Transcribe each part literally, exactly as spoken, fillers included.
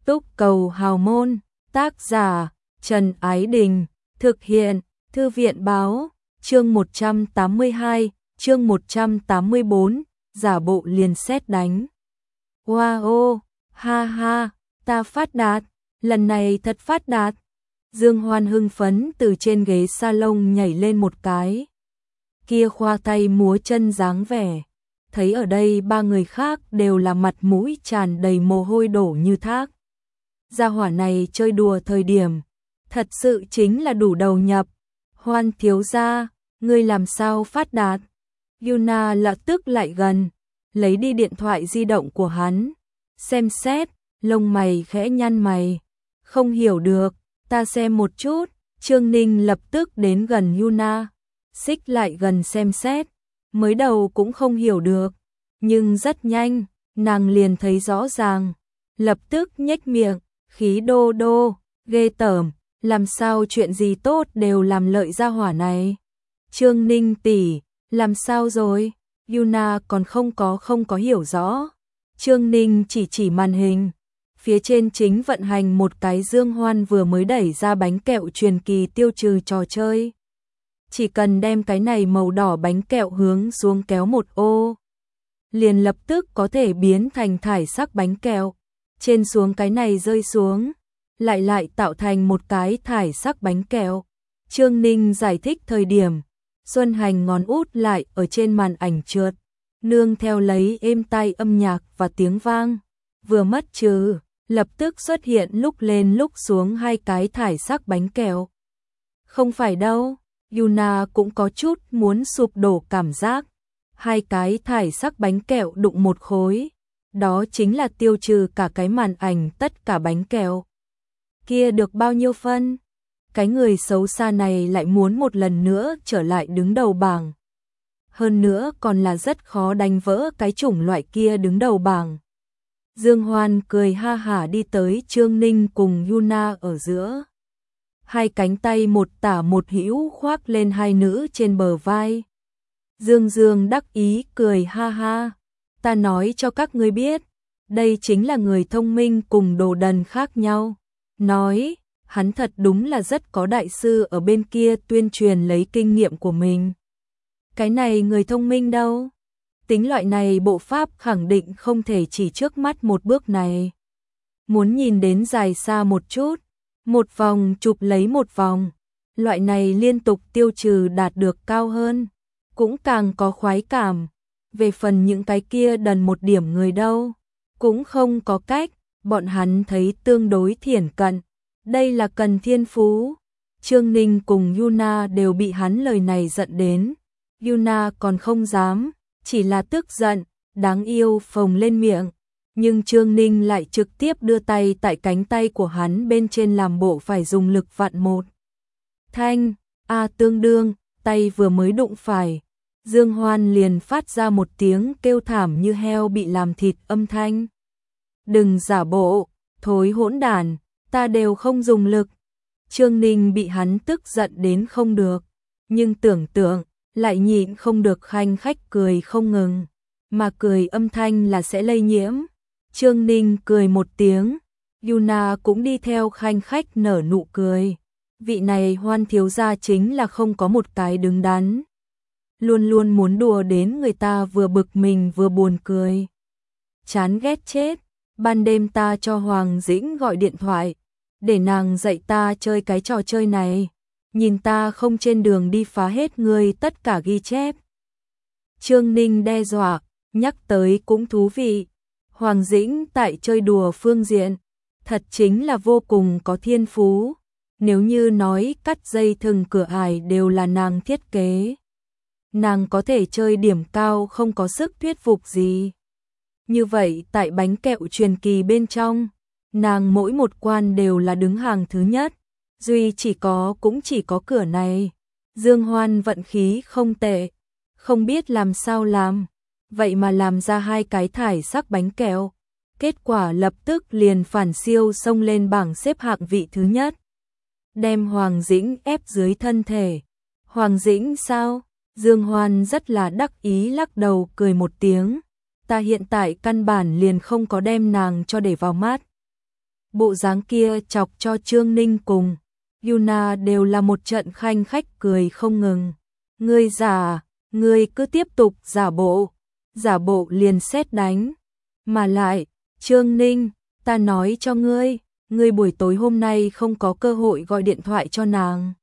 Túc Cầu Hào Môn, tác giả Trần Ái Đình, thực hiện Thư viện Báo, chương một trăm tám mươi hai, chương một trăm tám mươi bốn, giả bộ liền sét đánh. Wow, ha ha, ta phát đạt, lần này thật phát đạt. Dương Hoan hưng phấn từ trên ghế salon nhảy lên một cái. Kia khoa tay múa chân dáng vẻ, thấy ở đây ba người khác đều là mặt mũi tràn đầy mồ hôi đổ như thác. Gia hỏa này chơi đùa thời điểm, thật sự chính là đủ đầu nhập. Hoan thiếu gia, ngươi làm sao phát đạt? Yuna lập tức lại gần, lấy đi điện thoại di động của hắn, xem xét, lông mày khẽ nhăn mày. Không hiểu được, ta xem một chút. Trương Ninh lập tức đến gần Yuna, xích lại gần xem xét, mới đầu cũng không hiểu được, nhưng rất nhanh, nàng liền thấy rõ ràng, lập tức nhếch miệng, khí đô đô, ghê tởm, làm sao chuyện gì tốt đều làm lợi gia hỏa này. Trương Ninh tỷ, làm sao rồi? Yuna còn không có không có hiểu rõ. Trương Ninh chỉ chỉ màn hình, phía trên chính vận hành một cái Dương Hoan vừa mới đẩy ra bánh kẹo truyền kỳ tiêu trừ trò chơi. Chỉ cần đem cái này màu đỏ bánh kẹo hướng xuống kéo một ô, liền lập tức có thể biến thành thải sắc bánh kẹo. Trên xuống cái này rơi xuống, lại lại tạo thành một cái thải sắc bánh kẹo. Trương Ninh giải thích thời điểm, Xuân Hành ngón út lại ở trên màn ảnh trượt, nương theo lấy êm tai âm nhạc và tiếng vang, vừa mất trừ, lập tức xuất hiện lúc lên lúc xuống hai cái thải sắc bánh kẹo. Không phải đâu, Yuna cũng có chút muốn sụp đổ cảm giác. Hai cái thải sắc bánh kẹo đụng một khối, đó chính là tiêu trừ cả cái màn ảnh tất cả bánh kẹo. Kia được bao nhiêu phân? Cái người xấu xa này lại muốn một lần nữa trở lại đứng đầu bảng. Hơn nữa còn là rất khó đánh vỡ cái chủng loại kia đứng đầu bảng. Dương Hoan cười ha hả đi tới Trương Ninh cùng Yuna ở giữa. Hai cánh tay một tả một hữu khoác lên hai nữ trên bờ vai. Dương Dương đắc ý cười ha ha. Ta nói cho các ngươi biết, đây chính là người thông minh cùng đồ đần khác nhau. Nói, hắn thật đúng là rất có đại sư ở bên kia tuyên truyền lấy kinh nghiệm của mình. Cái này người thông minh đâu? Tính loại này bộ pháp khẳng định không thể chỉ trước mắt một bước này. Muốn nhìn đến dài xa một chút, một vòng chụp lấy một vòng, loại này liên tục tiêu trừ đạt được cao hơn, cũng càng có khoái cảm. Về phần những cái kia đần một điểm người đâu, cũng không có cách, bọn hắn thấy tương đối thiển cận. Đây là cần thiên phú. Trương Ninh cùng Yuna đều bị hắn lời này giận đến. Yuna còn không dám, chỉ là tức giận, đáng yêu phồng lên miệng. Nhưng Trương Ninh lại trực tiếp đưa tay tại cánh tay của hắn bên trên làm bộ phải dùng lực vặn một. Thanh, a tương đương, tay vừa mới đụng phải. Dương Hoan liền phát ra một tiếng kêu thảm như heo bị làm thịt âm thanh. Đừng giả bộ, thối hỗn đản, ta đều không dùng lực. Trương Ninh bị hắn tức giận đến không được, nhưng tưởng tượng, lại nhịn không được khanh khách cười không ngừng, mà cười âm thanh là sẽ lây nhiễm. Trương Ninh cười một tiếng, Yuna cũng đi theo khanh khách nở nụ cười. Vị này Hoan thiếu gia chính là không có một cái đứng đắn. Luôn luôn muốn đùa đến người ta vừa bực mình vừa buồn cười. Chán ghét chết, ban đêm ta cho Hoàng Dĩnh gọi điện thoại, để nàng dạy ta chơi cái trò chơi này, nhìn ta không trên đường đi phá hết người tất cả ghi chép. Trương Ninh đe dọa, nhắc tới cũng thú vị. Hoàng Dĩnh tại chơi đùa phương diện, thật chính là vô cùng có thiên phú. Nếu như nói cắt dây thừng cửa ải đều là nàng thiết kế, nàng có thể chơi điểm cao không có sức thuyết phục gì. Như vậy tại bánh kẹo truyền kỳ bên trong, nàng mỗi một quan đều là đứng hàng thứ nhất, duy chỉ có cũng chỉ có cửa này. Dương Hoan vận khí không tệ, không biết làm sao làm, vậy mà làm ra hai cái thải sắc bánh kẹo, kết quả lập tức liền phản siêu xông lên bảng xếp hạng vị thứ nhất, đem Hoàng Dĩnh ép dưới thân thể. Hoàng Dĩnh sao? Dương Hoan rất là đắc ý lắc đầu cười một tiếng, ta hiện tại căn bản liền không có đem nàng cho để vào mắt. Bộ dáng kia chọc cho Trương Ninh cùng Yuna đều là một trận khanh khách cười không ngừng. Ngươi giả, ngươi cứ tiếp tục giả bộ, giả bộ liền sét đánh. Mà lại, Trương Ninh, ta nói cho ngươi, ngươi buổi tối hôm nay không có cơ hội gọi điện thoại cho nàng.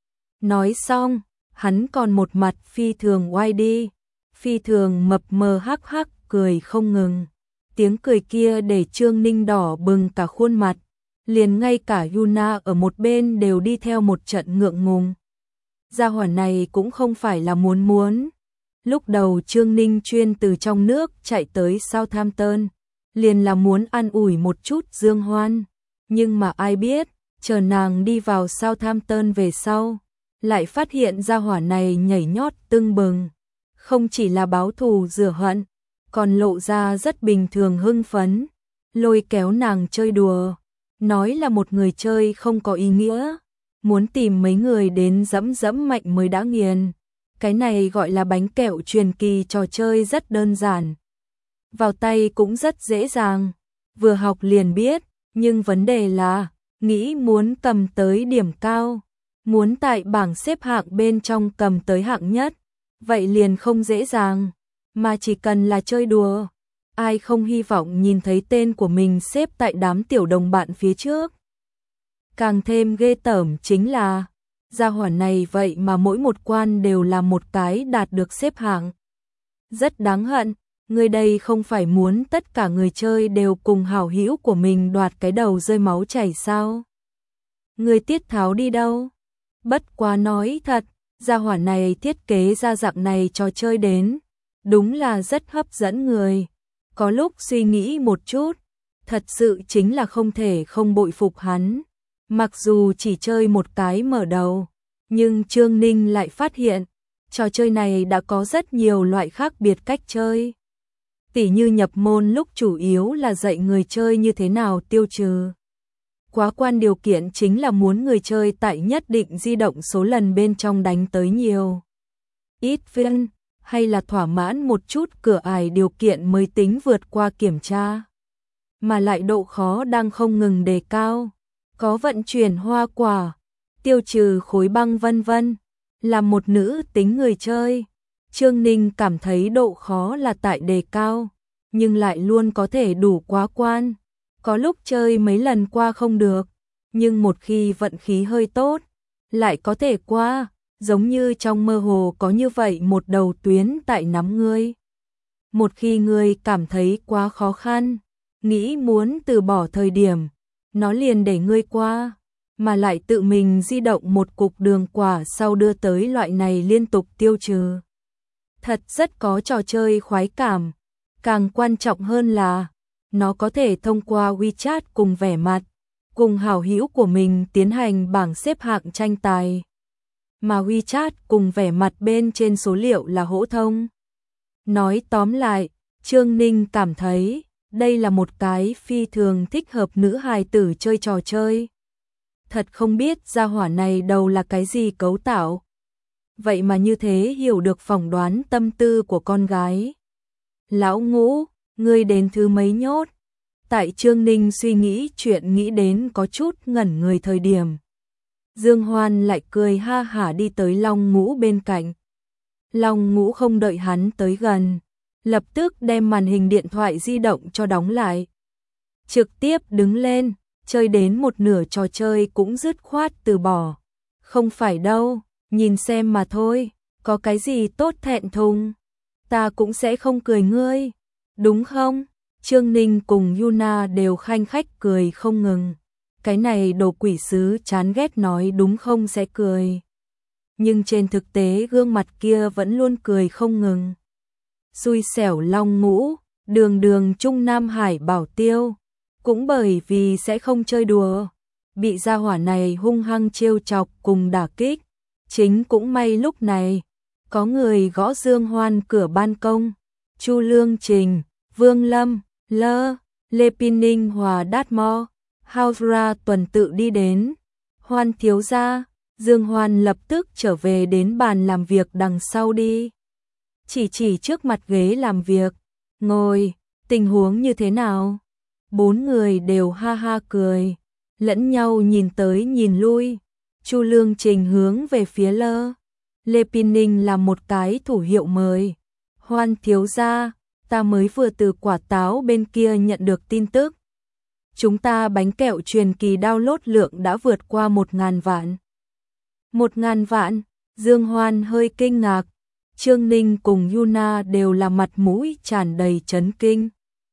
Nói xong, hắn còn một mặt phi thường oai đi, phi thường mập mờ hắc hắc cười không ngừng. Tiếng cười kia để Trương Ninh đỏ bừng cả khuôn mặt, liền ngay cả Yuna ở một bên đều đi theo một trận ngượng ngùng. Gia hỏa này cũng không phải là muốn muốn. Lúc đầu Trương Ninh chuyên từ trong nước chạy tới Southampton, liền là muốn ăn ủi một chút Dương Hoan. Nhưng mà ai biết, chờ nàng đi vào Southampton về sau, lại phát hiện gia hỏa này nhảy nhót tưng bừng. Không chỉ là báo thù rửa hận, còn lộ ra rất bình thường hưng phấn, lôi kéo nàng chơi đùa. Nói là một người chơi không có ý nghĩa, muốn tìm mấy người đến dẫm dẫm mạnh mới đã nghiền. Cái này gọi là bánh kẹo truyền kỳ, trò chơi rất đơn giản. Vào tay cũng rất dễ dàng, vừa học liền biết, nhưng vấn đề là, nghĩ muốn cầm tới điểm cao, muốn tại bảng xếp hạng bên trong cầm tới hạng nhất, vậy liền không dễ dàng, mà chỉ cần là chơi đùa. Ai không hy vọng nhìn thấy tên của mình xếp tại đám tiểu đồng bạn phía trước. Càng thêm ghê tởm chính là, gia hỏa này vậy mà mỗi một quan đều là một cái đạt được xếp hạng. Rất đáng hận, người đây không phải muốn tất cả người chơi đều cùng hảo hữu của mình đoạt cái đầu rơi máu chảy sao? Người Tiết Tháo đi đâu? Bất quá nói thật, gia hỏa này thiết kế ra dạng này trò chơi đến, đúng là rất hấp dẫn người. Có lúc suy nghĩ một chút, thật sự chính là không thể không bội phục hắn. Mặc dù chỉ chơi một cái mở đầu, nhưng Trương Ninh lại phát hiện, trò chơi này đã có rất nhiều loại khác biệt cách chơi. Tỉ như nhập môn lúc chủ yếu là dạy người chơi như thế nào tiêu trừ. Quá quan điều kiện chính là muốn người chơi tại nhất định di động số lần bên trong đánh tới nhiều ít viên, hay là thỏa mãn một chút cửa ải điều kiện mới tính vượt qua kiểm tra. Mà lại độ khó đang không ngừng đề cao, có vận chuyển hoa quả, tiêu trừ khối băng vân vân. Là một nữ tính người chơi, Trương Ninh cảm thấy độ khó là tại đề cao, nhưng lại luôn có thể đủ quá quan. Có lúc chơi mấy lần qua không được, nhưng một khi vận khí hơi tốt, lại có thể qua, giống như trong mơ hồ có như vậy một đầu tuyến tại nắm ngươi. Một khi ngươi cảm thấy quá khó khăn, nghĩ muốn từ bỏ thời điểm, nó liền để ngươi qua, mà lại tự mình di động một cục đường quả sau đưa tới loại này liên tục tiêu trừ. Thật rất có trò chơi khoái cảm, càng quan trọng hơn là nó có thể thông qua WeChat cùng vẻ mặt, cùng hảo hữu của mình tiến hành bảng xếp hạng tranh tài. Mà WeChat cùng vẻ mặt bên trên số liệu là hỗ thông. Nói tóm lại, Trương Ninh cảm thấy đây là một cái phi thường thích hợp nữ hài tử chơi trò chơi. Thật không biết gia hỏa này đầu là cái gì cấu tạo. Vậy mà như thế hiểu được phỏng đoán tâm tư của con gái. Lão Ngũ, ngươi đến thứ mấy nhốt? Tại Trương Ninh suy nghĩ chuyện nghĩ đến có chút ngẩn người thời điểm. Dương Hoan lại cười ha hả đi tới Long Ngũ bên cạnh. Long Ngũ không đợi hắn tới gần, lập tức đem màn hình điện thoại di động cho đóng lại. Trực tiếp đứng lên, chơi đến một nửa trò chơi cũng dứt khoát từ bỏ. Không phải đâu, nhìn xem mà thôi, có cái gì tốt thẹn thùng. Ta cũng sẽ không cười ngươi, đúng không? Trương Ninh cùng Yuna đều khanh khách cười không ngừng. Cái này đồ quỷ sứ chán ghét nói đúng không sẽ cười. Nhưng trên thực tế gương mặt kia vẫn luôn cười không ngừng. Xui xẻo Long Ngũ, đường đường Trung Nam Hải bảo tiêu. Cũng bởi vì sẽ không chơi đùa, bị gia hỏa này hung hăng trêu chọc cùng đả kích. Chính cũng may lúc này, có người gõ Dương Hoan cửa ban công. Chu Lương Trình, Vương Lâm, Lơ, Lê Pin Ninh Hòa Đát Mo, Hausra tuần tự đi đến. Hoan thiếu gia, Dương Hoan lập tức trở về đến bàn làm việc đằng sau đi. Chỉ chỉ trước mặt ghế làm việc, ngồi, tình huống như thế nào? Bốn người đều ha ha cười, lẫn nhau nhìn tới nhìn lui. Chu Lương Trình hướng về phía Lơ Lê Pin Ninh làm một cái thủ hiệu mời. Hoan thiếu gia, ta mới vừa từ quả táo bên kia nhận được tin tức. Chúng ta bánh kẹo truyền kỳ download lượng đã vượt qua một ngàn vạn. Một ngàn vạn, Dương Hoan hơi kinh ngạc. Trương Ninh cùng Yuna đều là mặt mũi tràn đầy chấn kinh.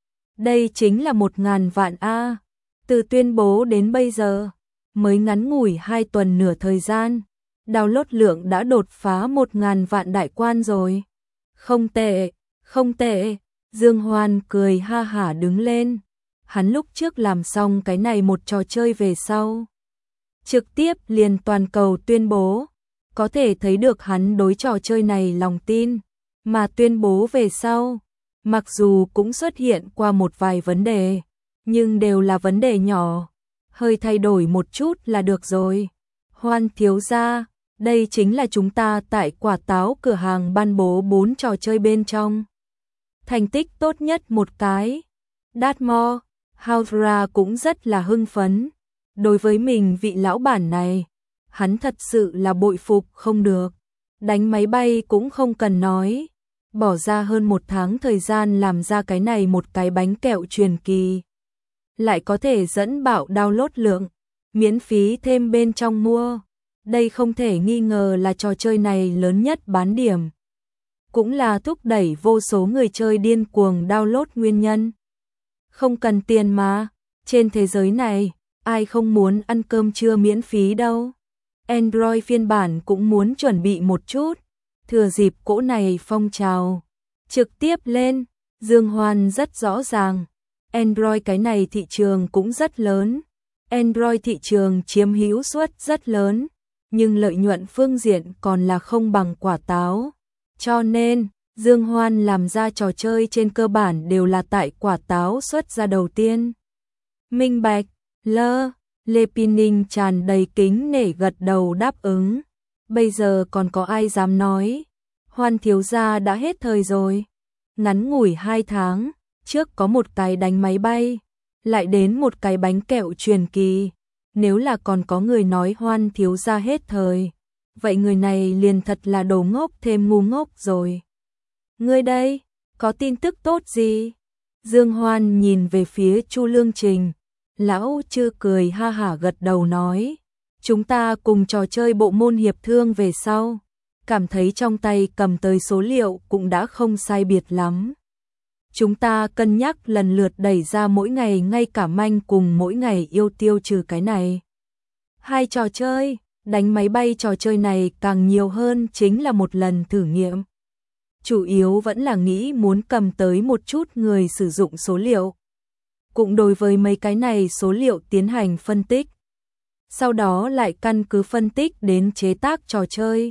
Đây chính là một ngàn vạn A. Từ tuyên bố đến bây giờ, mới ngắn ngủi hai tuần nửa thời gian, download lượng đã đột phá một ngàn vạn đại quan rồi. Không tệ, không tệ. Dương Hoan cười ha hả đứng lên. Hắn lúc trước làm xong cái này một trò chơi về sau, trực tiếp liền toàn cầu tuyên bố. Có thể thấy được hắn đối trò chơi này lòng tin. Mà tuyên bố về sau, mặc dù cũng xuất hiện qua một vài vấn đề, nhưng đều là vấn đề nhỏ, hơi thay đổi một chút là được rồi. Hoan thiếu gia, đây chính là chúng ta tại quả táo cửa hàng ban bố bốn trò chơi bên trong thành tích tốt nhất một cái. Dartmoor, Haudra cũng rất là hưng phấn. Đối với mình vị lão bản này, hắn thật sự là bội phục không được. Đánh máy bay cũng không cần nói, bỏ ra hơn một tháng thời gian làm ra cái này một cái bánh kẹo truyền kỳ. Lại có thể dẫn bạo download lượng, miễn phí thêm bên trong mua. Đây không thể nghi ngờ là trò chơi này lớn nhất bán điểm. Cũng là thúc đẩy vô số người chơi điên cuồng download nguyên nhân. Không cần tiền mà, trên thế giới này, ai không muốn ăn cơm trưa miễn phí đâu. Android phiên bản cũng muốn chuẩn bị một chút, thừa dịp cỗ này phong trào. Trực tiếp lên, Dương Hoan rất rõ ràng, Android cái này thị trường cũng rất lớn. Android thị trường chiếm hữu suất rất lớn, nhưng lợi nhuận phương diện còn là không bằng quả táo. Cho nên, Dương Hoan làm ra trò chơi trên cơ bản đều là tại quả táo xuất ra đầu tiên. Minh bạch, Lơ Lê Pin Ninh tràn đầy kính nể gật đầu đáp ứng. Bây giờ còn có ai dám nói Hoan thiếu gia đã hết thời rồi. Ngắn ngủi hai tháng, trước có một cái đánh máy bay, lại đến một cái bánh kẹo truyền kỳ. Nếu là còn có người nói Hoan thiếu gia hết thời, vậy người này liền thật là đồ ngốc thêm ngu ngốc rồi. Ngươi đây, có tin tức tốt gì? Dương Hoan nhìn về phía Chu Lương Trình. Lão Chư cười ha hả gật đầu nói, chúng ta cùng trò chơi bộ môn hiệp thương về sau, cảm thấy trong tay cầm tới số liệu cũng đã không sai biệt lắm. Chúng ta cân nhắc lần lượt đẩy ra mỗi ngày ngay cả manh cùng mỗi ngày yêu tiêu trừ cái này. Hai trò chơi, đánh máy bay trò chơi này càng nhiều hơn chính là một lần thử nghiệm. Chủ yếu vẫn là nghĩ muốn cầm tới một chút người sử dụng số liệu. Cũng đối với mấy cái này số liệu tiến hành phân tích. Sau đó lại căn cứ phân tích đến chế tác trò chơi.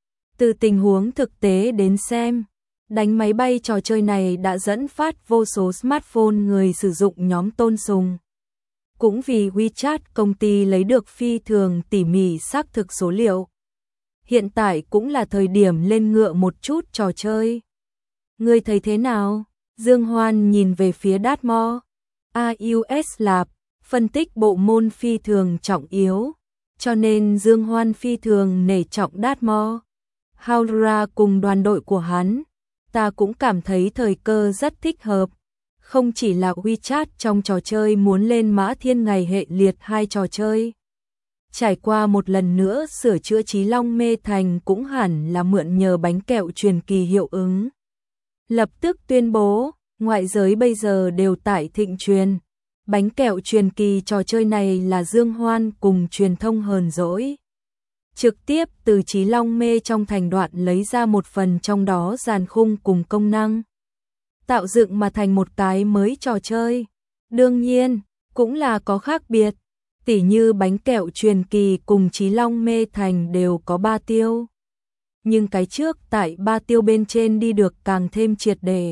Từ tình huống thực tế đến xem, đánh máy bay trò chơi này đã dẫn phát vô số smartphone người sử dụng nhóm tôn sùng. Cũng vì WeChat công ty lấy được phi thường tỉ mỉ xác thực số liệu. Hiện tại cũng là thời điểm lên ngựa một chút trò chơi. Ngươi thấy thế nào? Dương Hoan nhìn về phía Dartmoor. a u ét Lab, phân tích bộ môn phi thường trọng yếu, cho nên Dương Hoan phi thường nể trọng Dartmoor. Haudra cùng đoàn đội của hắn, ta cũng cảm thấy thời cơ rất thích hợp. Không chỉ là WeChat trong trò chơi muốn lên mã thiên ngày hệ liệt hai trò chơi. Trải qua một lần nữa sửa chữa Chí Long Mê Thành cũng hẳn là mượn nhờ bánh kẹo truyền kỳ hiệu ứng. Lập tức tuyên bố, ngoại giới bây giờ đều tại thịnh truyền. Bánh kẹo truyền kỳ trò chơi này là Dương Hoan cùng truyền thông hờn dỗi. Trực tiếp từ Chí Long Mê trong thành đoạn lấy ra một phần trong đó dàn khung cùng công năng. Tạo dựng mà thành một cái mới trò chơi. Đương nhiên, cũng là có khác biệt. Tỉ như bánh kẹo truyền kỳ cùng Chí Long Mê Thành đều có ba tiêu. Nhưng cái trước tại ba tiêu bên trên đi được càng thêm triệt để.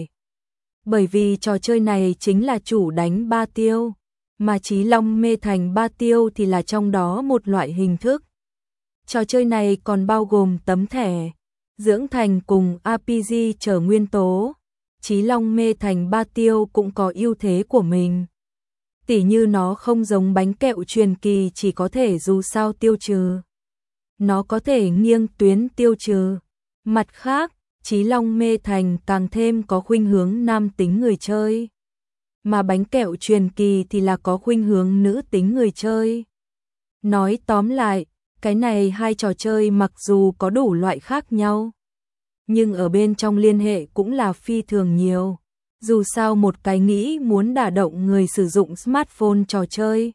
Bởi vì trò chơi này chính là chủ đánh ba tiêu, mà Chí Long Mê Thành ba tiêu thì là trong đó một loại hình thức. Trò chơi này còn bao gồm tấm thẻ, dưỡng thành cùng rờ pê giê trở nguyên tố. Chí Long Mê Thành ba tiêu cũng có ưu thế của mình. Tỉ như nó không giống bánh kẹo truyền kỳ chỉ có thể dù sao tiêu trừ. Nó có thể nghiêng tuyến tiêu trừ. Mặt khác, Chí Long Mê Thành càng thêm có khuynh hướng nam tính người chơi. Mà bánh kẹo truyền kỳ thì là có khuynh hướng nữ tính người chơi. Nói tóm lại, cái này hai trò chơi mặc dù có đủ loại khác nhau, nhưng ở bên trong liên hệ cũng là phi thường nhiều. Dù sao một cái nghĩ muốn đả động người sử dụng smartphone trò chơi.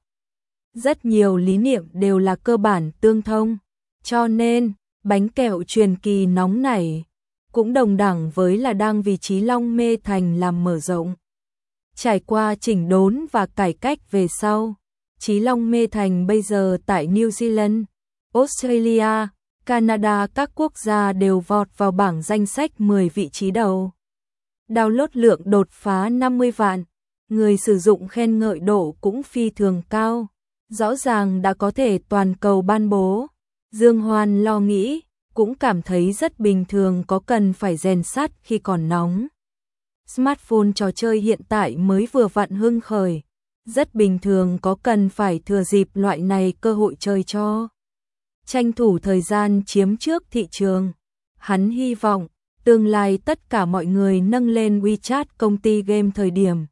Rất nhiều lý niệm đều là cơ bản tương thông. Cho nên, bánh kẹo truyền kỳ nóng nảy cũng đồng đẳng với là đang vì Chí Long Mê Thành làm mở rộng. Trải qua chỉnh đốn và cải cách về sau, Chí Long Mê Thành bây giờ tại New Zealand, Australia, Canada các quốc gia đều vọt vào bảng danh sách mười vị trí đầu. Download lượng đột phá năm mươi vạn, người sử dụng khen ngợi độ cũng phi thường cao, rõ ràng đã có thể toàn cầu ban bố. Dương Hoan lo nghĩ, cũng cảm thấy rất bình thường, có cần phải rèn sắt khi còn nóng. Smartphone trò chơi hiện tại mới vừa vặn hưng khởi, rất bình thường có cần phải thừa dịp loại này cơ hội chơi cho. Tranh thủ thời gian chiếm trước thị trường. Hắn hy vọng, tương lai tất cả mọi người nâng lên WeChat công ty game thời điểm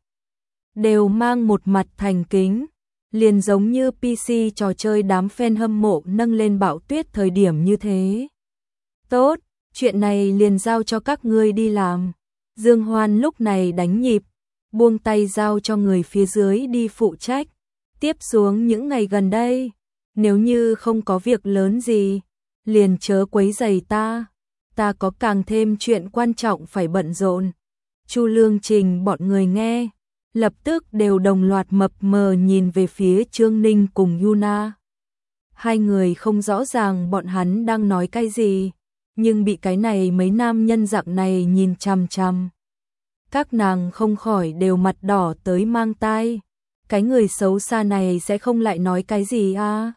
đều mang một mặt thành kính, liền giống như pê xê trò chơi đám fan hâm mộ nâng lên Bão Tuyết thời điểm như thế. Tốt, chuyện này liền giao cho các ngươi đi làm. Dương Hoan lúc này đánh nhịp, buông tay giao cho người phía dưới đi phụ trách. Tiếp xuống những ngày gần đây, nếu như không có việc lớn gì, liền chớ quấy rầy ta. Ta có càng thêm chuyện quan trọng phải bận rộn. Chu Lương Trình bọn người nghe, lập tức đều đồng loạt mập mờ nhìn về phía Trương Ninh cùng Yuna. Hai người không rõ ràng bọn hắn đang nói cái gì, nhưng bị cái này mấy nam nhân dạng này nhìn chằm chằm. Các nàng không khỏi đều mặt đỏ tới mang tai. Cái người xấu xa này sẽ không lại nói cái gì à?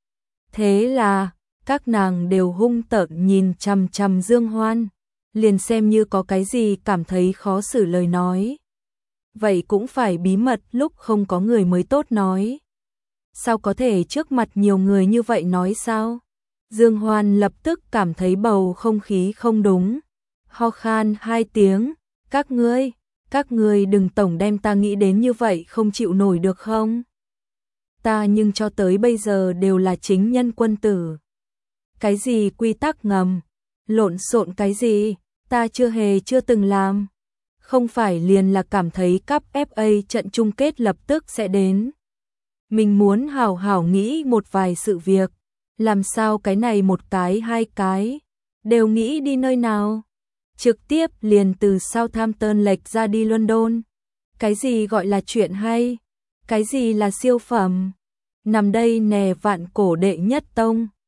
Thế là, các nàng đều hung tợn nhìn chằm chằm Dương Hoan, liền xem như có cái gì cảm thấy khó xử lời nói. Vậy cũng phải bí mật lúc không có người mới tốt nói. Sao có thể trước mặt nhiều người như vậy nói sao? Dương Hoan lập tức cảm thấy bầu không khí không đúng. Ho khan hai tiếng, các ngươi, các ngươi đừng tổng đem ta nghĩ đến như vậy không chịu nổi được không? Ta nhưng cho tới bây giờ đều là chính nhân quân tử. Cái gì quy tắc ngầm, lộn xộn cái gì, ta chưa hề chưa từng làm. Không phải liền là cảm thấy cúp ép a trận chung kết lập tức sẽ đến. Mình muốn hảo hảo nghĩ một vài sự việc, làm sao cái này một cái hai cái, đều nghĩ đi nơi nào. Trực tiếp liền từ Southampton lệch ra đi London. Cái gì gọi là chuyện hay, cái gì là siêu phẩm. Nằm đây nè vạn cổ đệ nhất tông.